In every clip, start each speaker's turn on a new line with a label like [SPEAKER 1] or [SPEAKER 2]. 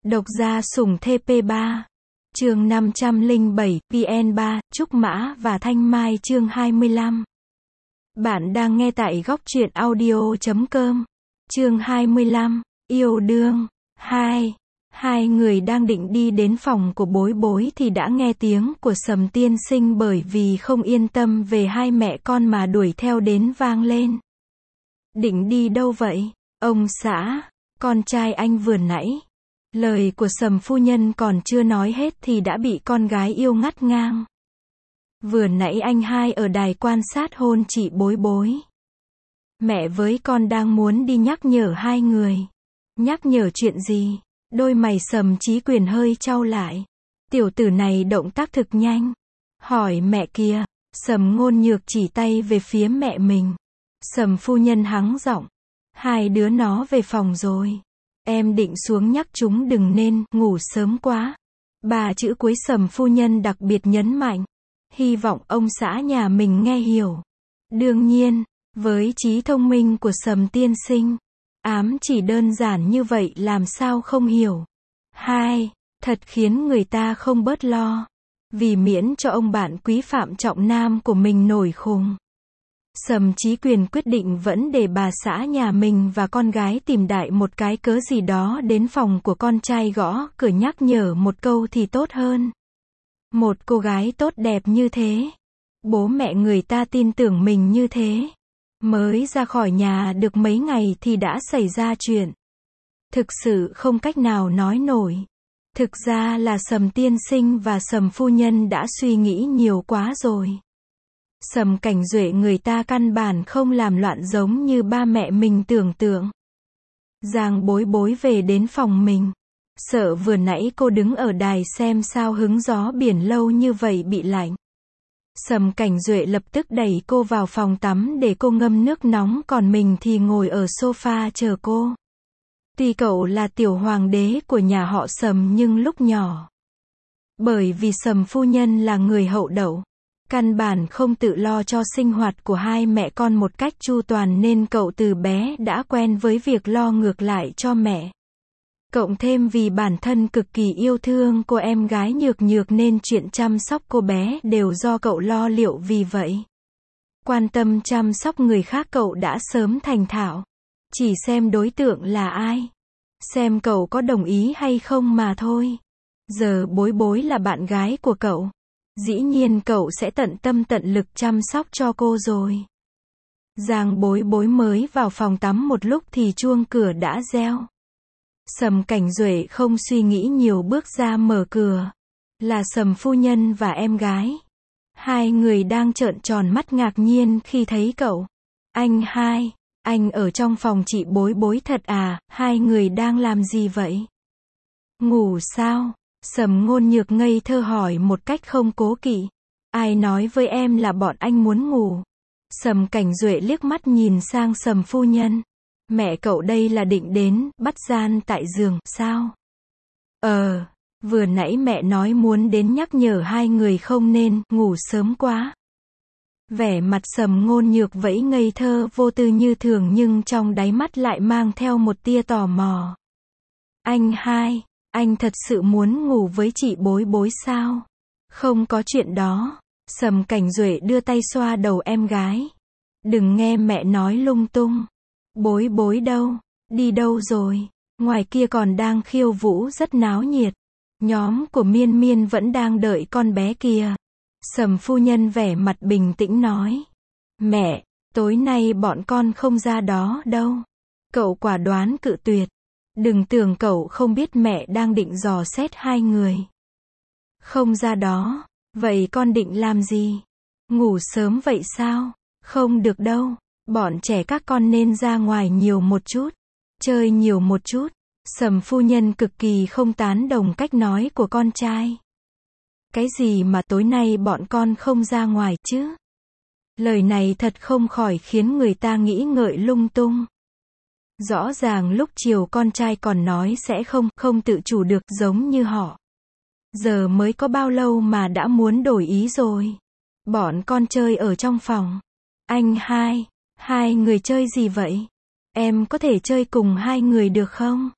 [SPEAKER 1] Độc gia sủng TP3. Chương 507, VN3, Trúc Mã và Thanh Mai chương 25. Bạn đang nghe tại góc truyện audio.com. Chương 25, yêu đương. 2. Hai người đang định đi đến phòng của Bối Bối thì đã nghe tiếng của Sầm tiên sinh, bởi vì không yên tâm về hai mẹ con mà đuổi theo đến vang lên. Định đi đâu vậy? Ông xã, con trai anh vừa nãy. Lời của Sầm phu nhân còn chưa nói hết thì đã bị con gái yêu ngắt ngang. Vừa nãy anh hai ở đài quan sát hôn chị Bối Bối. Mẹ với con đang muốn đi nhắc nhở hai người. Nhắc nhở chuyện gì? Đôi mày Sầm Chí Quyền hơi chau lại. Tiểu tử này động tác thực nhanh. Hỏi mẹ kìa. Sầm Ngôn Nhược chỉ tay về phía mẹ mình. Sầm phu nhân hắng giọng. Hai đứa nó về phòng rồi. Em định xuống nhắc chúng đừng nên ngủ sớm quá. Ba chữ cuối Sầm phu nhân đặc biệt nhấn mạnh. Hy vọng ông xã nhà mình nghe hiểu. Đương nhiên, với trí thông minh của Sầm tiên sinh, ám chỉ đơn giản như vậy làm sao không hiểu. Hai, thật khiến người ta không bớt lo. Vì miễn cho ông bạn quý Phạm Trọng Nam của mình nổi khùng, Sầm Chí Quyền quyết định vẫn để bà xã nhà mình và con gái tìm đại một cái cớ gì đó đến phòng của con trai gõ cửa nhắc nhở một câu thì tốt hơn. Một cô gái tốt đẹp như thế, bố mẹ người ta tin tưởng mình như thế, mới ra khỏi nhà được mấy ngày thì đã xảy ra chuyện. Thực sự không cách nào nói nổi. Thực ra là Sầm tiên sinh và Sầm phu nhân đã suy nghĩ nhiều quá rồi. Sầm Cảnh Duệ người ta căn bản không làm loạn giống như ba mẹ mình tưởng tượng. Giang Bối Bối về đến phòng mình. Sợ vừa nãy cô đứng ở đài xem sao hứng gió biển lâu như vậy bị lạnh. Sầm Cảnh Duệ lập tức đẩy cô vào phòng tắm để cô ngâm nước nóng, còn mình thì ngồi ở sofa chờ cô. Tuy cậu là tiểu hoàng đế của nhà họ Sầm nhưng lúc nhỏ, bởi vì Sầm phu nhân là người hậu đậu, căn bản không tự lo cho sinh hoạt của hai mẹ con một cách chu toàn nên cậu từ bé đã quen với việc lo ngược lại cho mẹ. Cộng thêm vì bản thân cực kỳ yêu thương cô em gái Nhược Nhược nên chuyện chăm sóc cô bé đều do cậu lo liệu, vì vậy quan tâm chăm sóc người khác cậu đã sớm thành thạo. Chỉ xem đối tượng là ai, xem cậu có đồng ý hay không mà thôi. Giờ Bối Bối là bạn gái của cậu, dĩ nhiên cậu sẽ tận tâm tận lực chăm sóc cho cô rồi. Giang Bối Bối mới vào phòng tắm một lúc thì chuông cửa đã reo. Sầm Cảnh Duệ không suy nghĩ nhiều bước ra mở cửa. Là Sầm phu nhân và em gái. Hai người đang trợn tròn mắt ngạc nhiên khi thấy cậu. Anh hai, anh ở trong phòng chị Bối Bối thật à? Hai người đang làm gì vậy? Ngủ sao? Sầm Ngôn Nhược ngây thơ hỏi một cách không cố kỵ. Ai nói với em là bọn anh muốn ngủ? Sầm Cảnh Duệ liếc mắt nhìn sang Sầm phu nhân. Mẹ cậu đây là định đến bắt gian tại giường sao? Vừa nãy mẹ nói muốn đến nhắc nhở hai người không nên ngủ sớm quá. Vẻ mặt Sầm Ngôn Nhược vẫy ngây thơ vô tư như thường nhưng trong đáy mắt lại mang theo một tia tò mò. Anh hai, anh thật sự muốn ngủ với chị Bối Bối sao? Không có chuyện đó. Sầm Cảnh Duệ đưa tay xoa đầu em gái. Đừng nghe mẹ nói lung tung. Bối Bối đâu? Đi đâu rồi? Ngoài kia còn đang khiêu vũ rất náo nhiệt. Nhóm của Miên Miên vẫn đang đợi con bé kia. Sầm phu nhân vẻ mặt bình tĩnh nói. Mẹ, tối nay bọn con không ra đó đâu. Cậu quả đoán cự tuyệt. Đừng tưởng cậu không biết mẹ đang định dò xét hai người. Không ra đó. Vậy con định làm gì? Ngủ sớm vậy sao? Không được đâu. Bọn trẻ các con nên ra ngoài nhiều một chút. Chơi nhiều một chút. Sầm phu nhân cực kỳ không tán đồng cách nói của con trai. Cái gì mà tối nay bọn con không ra ngoài chứ? Lời này thật không khỏi khiến người ta nghĩ ngợi lung tung. Rõ ràng lúc chiều con trai còn nói sẽ không tự chủ được giống như họ. Giờ mới có bao lâu mà đã muốn đổi ý rồi. Bọn con chơi ở trong phòng. Anh hai người chơi gì vậy? Em có thể chơi cùng hai người được không?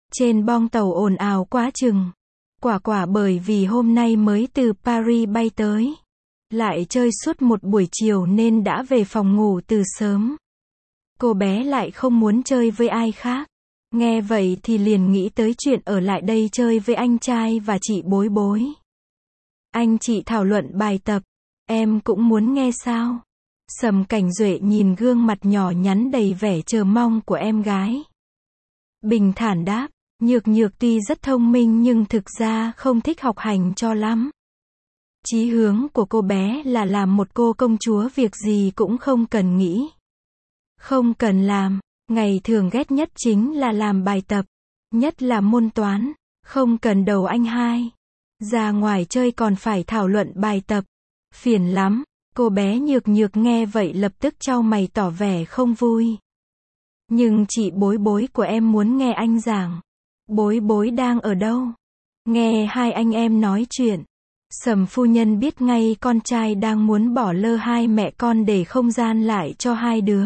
[SPEAKER 1] Trên bong tàu ồn ào quá chừng. Quả bởi vì hôm nay mới từ Paris bay tới. Lại chơi suốt một buổi chiều nên đã về phòng ngủ từ sớm. Cô bé lại không muốn chơi với ai khác. Nghe vậy thì liền nghĩ tới chuyện ở lại đây chơi với anh trai và chị Bối Bối. Anh chị thảo luận bài tập. Em cũng muốn nghe sao? Sầm Cảnh Duệ nhìn gương mặt nhỏ nhắn đầy vẻ chờ mong của em gái. Bình thản đáp, Nhược Nhược tuy rất thông minh nhưng thực ra không thích học hành cho lắm. Chí hướng của cô bé là làm một cô công chúa, việc gì cũng không cần nghĩ. Không cần làm, ngày thường ghét nhất chính là làm bài tập, nhất là môn toán, không cần đầu anh hai. Ra ngoài chơi còn phải thảo luận bài tập, phiền lắm. Cô bé Nhược Nhược nghe vậy lập tức chau mày tỏ vẻ không vui. Nhưng chị Bối Bối của em muốn nghe anh giảng. Bối Bối đang ở đâu? Nghe hai anh em nói chuyện. Sầm phu nhân biết ngay con trai đang muốn bỏ lơ hai mẹ con để không gian lại cho hai đứa.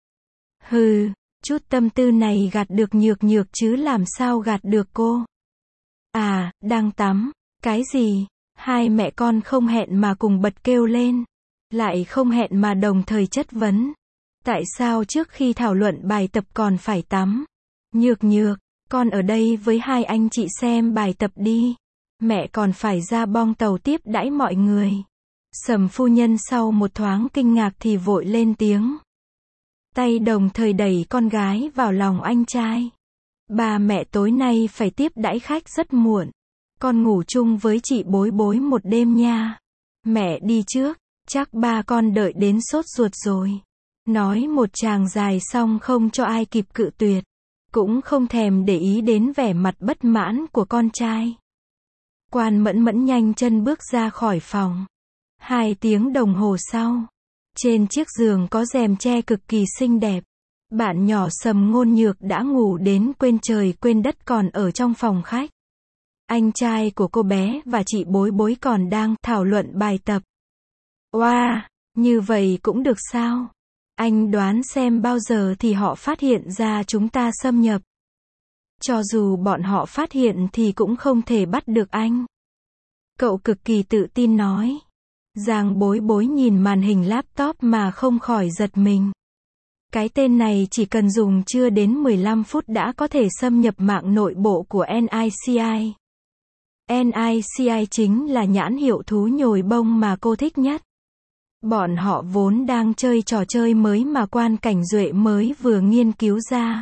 [SPEAKER 1] Hừ, chút tâm tư này gạt được Nhược Nhược chứ làm sao gạt được cô. À, đang tắm. Cái gì? Hai mẹ con không hẹn mà cùng bật kêu lên. Lại không hẹn mà đồng thời chất vấn. Tại sao trước khi thảo luận bài tập còn phải tắm? Nhược Nhược, con ở đây với hai anh chị xem bài tập đi. Mẹ còn phải ra bong tàu tiếp đãi mọi người. Sầm phu nhân sau một thoáng kinh ngạc thì vội lên tiếng. Tay đồng thời đẩy con gái vào lòng anh trai. Ba mẹ tối nay phải tiếp đãi khách rất muộn. Con ngủ chung với chị Bối Bối một đêm nha. Mẹ đi trước, chắc ba con đợi đến sốt ruột rồi. Nói một tràng dài xong không cho ai kịp cự tuyệt. Cũng không thèm để ý đến vẻ mặt bất mãn của con trai. Quan Mẫn Mẫn nhanh chân bước ra khỏi phòng. 2 tiếng đồng hồ sau, trên chiếc giường có rèm che cực kỳ xinh đẹp, bạn nhỏ Sầm Ngôn Nhược đã ngủ đến quên trời quên đất còn ở trong phòng khách. Anh trai của cô bé và chị Bối Bối còn đang thảo luận bài tập. Oa, như vậy cũng được sao? Anh đoán xem bao giờ thì họ phát hiện ra chúng ta xâm nhập. Cho dù bọn họ phát hiện thì cũng không thể bắt được anh. Cậu cực kỳ tự tin nói. Giang Bối Bối nhìn màn hình laptop mà không khỏi giật mình. Cái tên này chỉ cần dùng chưa đến 15 phút đã có thể xâm nhập mạng nội bộ của NICI. NICI chính là nhãn hiệu thú nhồi bông mà cô thích nhất. Bọn họ vốn đang chơi trò chơi mới mà Quan Cảnh Duệ mới vừa nghiên cứu ra.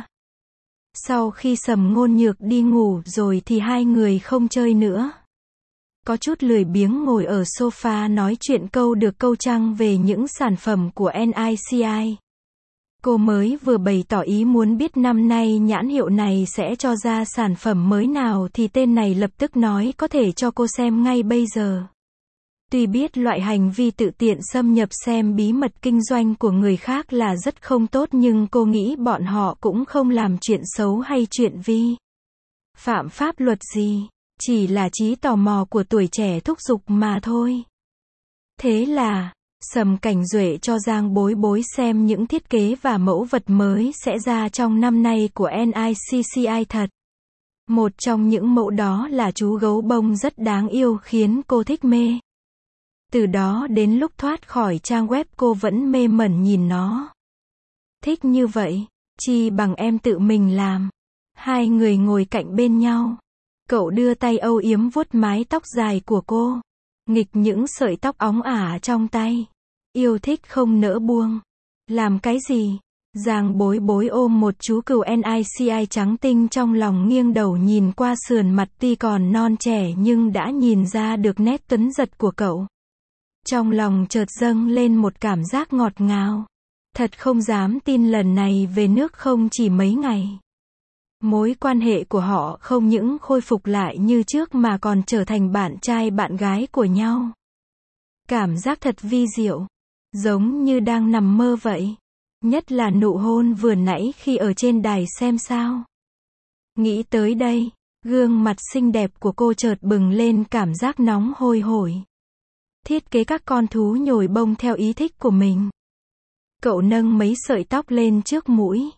[SPEAKER 1] Sau khi Sầm Ngôn Nhược đi ngủ rồi thì hai người không chơi nữa. Có chút lười biếng ngồi ở sofa nói chuyện câu được câu trăng về những sản phẩm của NICI. Cô mới vừa bày tỏ ý muốn biết năm nay nhãn hiệu này sẽ cho ra sản phẩm mới nào thì tên này lập tức nói có thể cho cô xem ngay bây giờ. Tuy biết loại hành vi tự tiện xâm nhập xem bí mật kinh doanh của người khác là rất không tốt nhưng cô nghĩ bọn họ cũng không làm chuyện xấu hay chuyện vi phạm pháp luật gì, chỉ là trí tò mò của tuổi trẻ thúc giục mà thôi. Thế là, Sầm Cảnh Duệ cho Giang Bối Bối xem những thiết kế và mẫu vật mới sẽ ra trong năm nay của NICCI thật. Một trong những mẫu đó là chú gấu bông rất đáng yêu khiến cô thích mê. Từ đó đến lúc thoát khỏi trang web cô vẫn mê mẩn nhìn nó. Thích như vậy, chi bằng em tự mình làm. Hai người ngồi cạnh bên nhau. Cậu đưa tay âu yếm vuốt mái tóc dài của cô. Nghịch những sợi tóc óng ả trong tay. Yêu thích không nỡ buông. Làm cái gì? Giang Bối Bối ôm một chú cừu NICI trắng tinh trong lòng nghiêng đầu nhìn qua sườn mặt tuy còn non trẻ nhưng đã nhìn ra được nét tuấn giật của cậu. Trong lòng chợt dâng lên một cảm giác ngọt ngào. Thật không dám tin lần này về nước không chỉ mấy ngày. Mối quan hệ của họ không những khôi phục lại như trước mà còn trở thành bạn trai bạn gái của nhau. Cảm giác thật vi diệu. Giống như đang nằm mơ vậy. Nhất là nụ hôn vừa nãy khi ở trên đài xem sao. Nghĩ tới đây, gương mặt xinh đẹp của cô chợt bừng lên cảm giác nóng hôi hổi. Thiết kế các con thú nhồi bông theo ý thích của mình. Cậu nâng mấy sợi tóc lên trước mũi.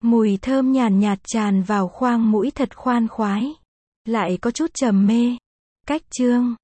[SPEAKER 1] Mùi thơm nhàn nhạt tràn vào khoang mũi thật khoan khoái. Lại có chút trầm mê. Cách chương